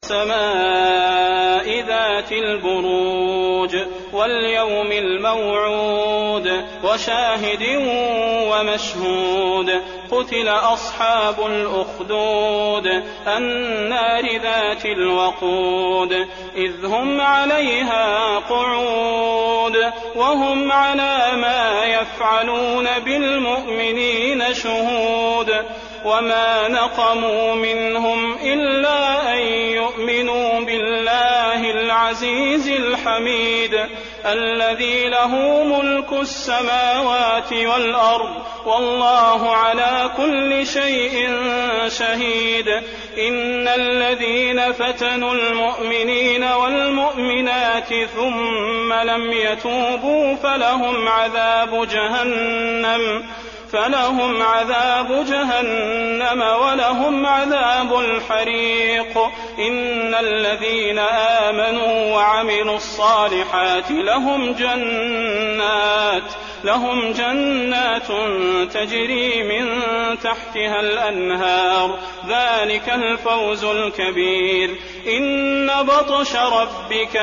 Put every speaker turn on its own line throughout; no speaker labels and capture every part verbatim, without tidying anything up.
والسماء ذات البروج واليوم الموعود وشاهد ومشهود قتل أصحاب الأخدود النار ذات الوقود إذ هم عليها قعود وهم على ما يفعلون بالمؤمنين شهود وما نقموا منهم إلا أن يؤمنوا بالله العزيز الحميد الذي له ملك السماوات والأرض والله على كل شيء شهيد إن الذين فتنوا المؤمنين والمؤمنات ثم لم يتوبوا فلهم عذاب جهنم فلهم عذاب جهنم ولهم عذاب الحريق إن الذين آمنوا وعملوا الصالحات لهم جنات لهم جنات تجري من تحتها الأنهار ذلك الفوز الكبير إن بطش ربك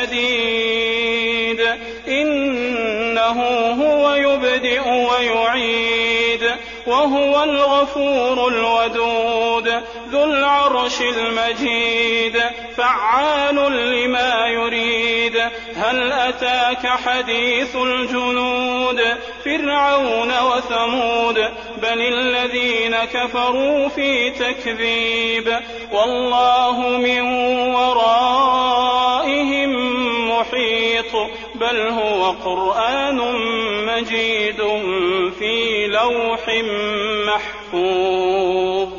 لشديد إنه هو يبدئ ويعيد وهو الغفور الودود ذو العرش المجيد فعال لما يريد هل أتاك حديث الجنود فرعون وثمود بل الذين كفروا في تكذيب والله من ورائهم محيط بل هو قرآن مجيد في لوح محفوظ.